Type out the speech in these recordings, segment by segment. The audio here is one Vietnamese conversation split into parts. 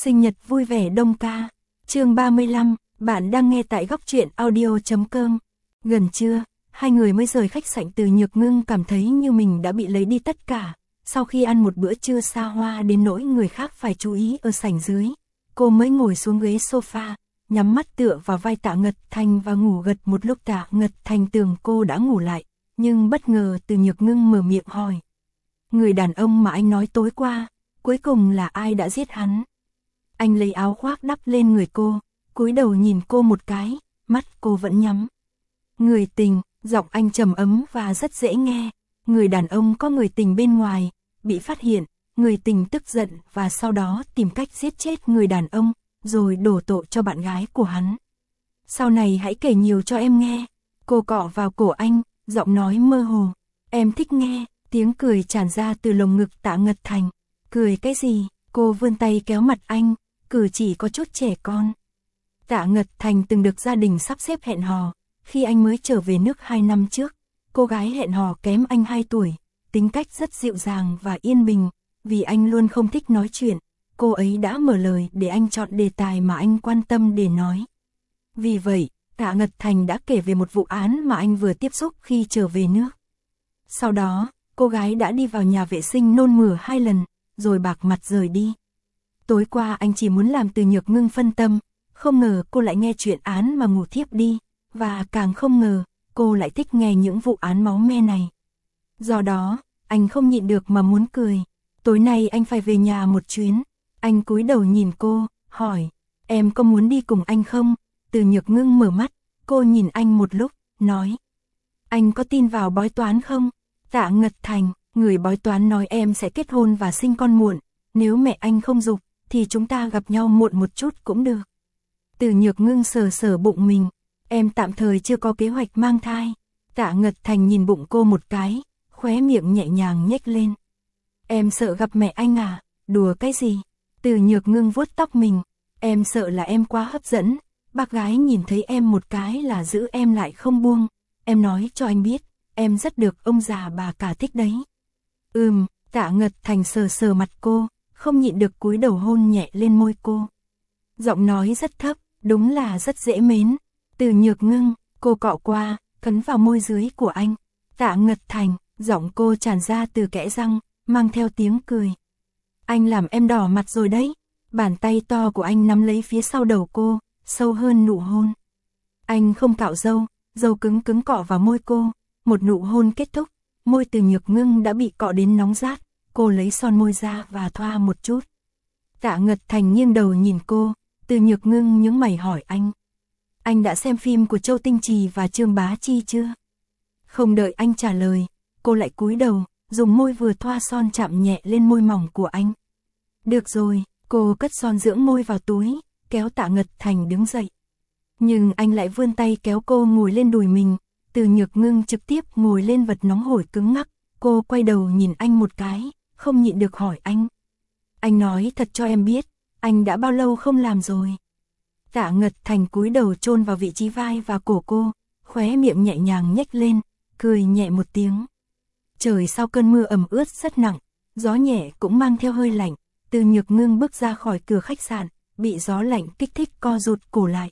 Sinh nhật vui vẻ Đông ca. Chương 35, bạn đang nghe tại góc truyện audio.com. Gần trưa, hai người mới rời khách sạn. Từ Nhược Ngưng cảm thấy như mình đã bị lấy đi tất cả. Sau khi ăn một bữa trưa xa hoa đến nỗi người khác phải chú ý ở sảnh dưới, cô mới ngồi xuống ghế sofa, nhắm mắt tựa vào vai Tạ Ngật Thành và ngủ gật một lúc. Tạ Ngật Thành tưởng cô đã ngủ lại, nhưng bất ngờ Từ Nhược Ngưng mở miệng hỏi: người đàn ông mà anh nói tối qua, cuối cùng là ai đã giết hắn? Anh lấy áo khoác đắp lên người cô, cúi đầu nhìn cô một cái, mắt cô vẫn nhắm. Người tình, giọng anh trầm ấm và rất dễ nghe. Người đàn ông có người tình bên ngoài, bị phát hiện, người tình tức giận và sau đó tìm cách giết chết người đàn ông, rồi đổ tội cho bạn gái của hắn. Sau này hãy kể nhiều cho em nghe. Cô cọ vào cổ anh, giọng nói mơ hồ. Em thích nghe. Tiếng cười tràn ra từ lồng ngực Tạ Ngật Thành. Cười cái gì? Cô vươn tay kéo mặt anh, cử chỉ có chút trẻ con. Tạ Ngật Thành từng được gia đình sắp xếp hẹn hò. Khi anh mới trở về nước 2 năm trước, cô gái hẹn hò kém anh 2 tuổi, tính cách rất dịu dàng và yên bình. Vì anh luôn không thích nói chuyện, cô ấy đã mở lời để anh chọn đề tài mà anh quan tâm để nói. Vì vậy, Tạ Ngật Thành đã kể về một vụ án mà anh vừa tiếp xúc khi trở về nước. Sau đó, cô gái đã đi vào nhà vệ sinh nôn mửa 2 lần, rồi bạc mặt rời đi. Tối qua anh chỉ muốn làm Từ Nhược Ngưng phân tâm, không ngờ cô lại nghe chuyện án mà ngủ thiếp đi, và càng không ngờ, cô lại thích nghe những vụ án máu me này. Do đó, anh không nhịn được mà muốn cười. Tối nay anh phải về nhà một chuyến. Anh cúi đầu nhìn cô, hỏi: em có muốn đi cùng anh không? Từ Nhược Ngưng mở mắt, cô nhìn anh một lúc, nói: anh có tin vào bói toán không? Tạ Ngật Thành, người bói toán nói em sẽ kết hôn và sinh con muộn. Nếu mẹ anh không giục, thì chúng ta gặp nhau muộn một chút cũng được. Từ Nhược Ngưng sờ sờ bụng mình. Em tạm thời chưa có kế hoạch mang thai. Tạ Ngật Thành nhìn bụng cô một cái, khóe miệng nhẹ nhàng nhếch lên. Em sợ gặp mẹ anh à? Đùa cái gì? Từ Nhược Ngưng vuốt tóc mình. Em sợ là em quá hấp dẫn. Bác gái nhìn thấy em một cái là giữ em lại không buông. Em nói cho anh biết, em rất được ông già bà cả thích đấy. Tạ Ngật Thành sờ sờ mặt cô, không nhịn được cúi đầu hôn nhẹ lên môi cô. Giọng nói rất thấp, đúng là rất dễ mến. Từ Nhược Ngưng, cô cọ qua, cắn vào môi dưới của anh. Tạ Ngật Thành, giọng cô tràn ra từ kẽ răng, mang theo tiếng cười. Anh làm em đỏ mặt rồi đấy. Bàn tay to của anh nắm lấy phía sau đầu cô, sâu hơn nụ hôn. Anh không cạo râu, râu cứng cứng cọ vào môi cô. Một nụ hôn kết thúc, môi Từ Nhược Ngưng đã bị cọ đến nóng rát. Cô lấy son môi ra và thoa một chút. Tạ Ngật Thành nghiêng đầu nhìn cô. Từ Nhược Ngưng nhướng mày hỏi anh: anh đã xem phim của Châu Tinh Trì và Trương Bá Chi chưa? Không đợi anh trả lời, cô lại cúi đầu, dùng môi vừa thoa son chạm nhẹ lên môi mỏng của anh. Được rồi, cô cất son dưỡng môi vào túi, kéo Tạ Ngật Thành đứng dậy. Nhưng anh lại vươn tay kéo cô ngồi lên đùi mình. Từ Nhược Ngưng trực tiếp ngồi lên vật nóng hổi cứng ngắc. Cô quay đầu nhìn anh một cái, không nhịn được hỏi anh: anh nói thật cho em biết, anh đã bao lâu không làm rồi? Tạ Ngật Thành cúi đầu chôn vào vị trí vai và cổ cô, khóe miệng nhẹ nhàng nhếch lên, cười nhẹ một tiếng. Trời sau cơn mưa ẩm ướt rất nặng, gió nhẹ cũng mang theo hơi lạnh. Từ Nhược Ngưng bước ra khỏi cửa khách sạn, bị gió lạnh kích thích co rụt cổ lại.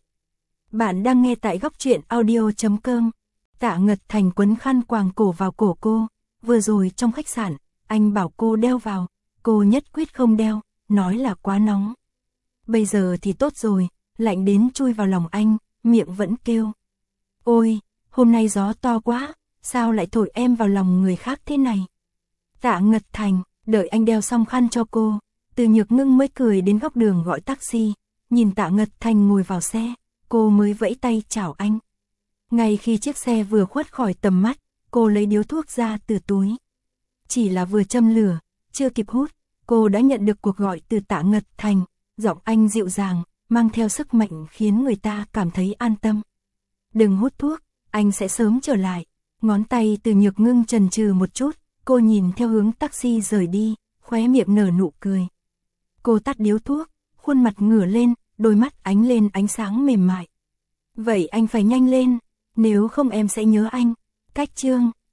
Bạn đang nghe tại góc truyện audio.com. Tạ Ngật Thành quấn khăn quàng cổ vào cổ cô. Vừa rồi trong khách sạn, anh bảo cô đeo vào, cô nhất quyết không đeo, nói là quá nóng. Bây giờ thì tốt rồi, lạnh đến chui vào lòng anh, miệng vẫn kêu: ôi, hôm nay gió to quá, sao lại thổi em vào lòng người khác thế này? Tạ Ngật Thành, đợi anh đeo xong khăn cho cô, Từ Nhược Ngưng mới cười đến góc đường gọi taxi. Nhìn Tạ Ngật Thành ngồi vào xe, cô mới vẫy tay chào anh. Ngay khi chiếc xe vừa khuất khỏi tầm mắt, cô lấy điếu thuốc ra từ túi. Chỉ là vừa châm lửa, chưa kịp hút, cô đã nhận được cuộc gọi từ Tạ Ngật Thành. Giọng anh dịu dàng, mang theo sức mạnh khiến người ta cảm thấy an tâm. Đừng hút thuốc, anh sẽ sớm trở lại. Ngón tay Từ Nhược Ngưng chần chừ một chút, cô nhìn theo hướng taxi rời đi, khóe miệng nở nụ cười. Cô tắt điếu thuốc, khuôn mặt ngửa lên, đôi mắt ánh lên ánh sáng mềm mại. Vậy anh phải nhanh lên, nếu không em sẽ nhớ anh. Cách chương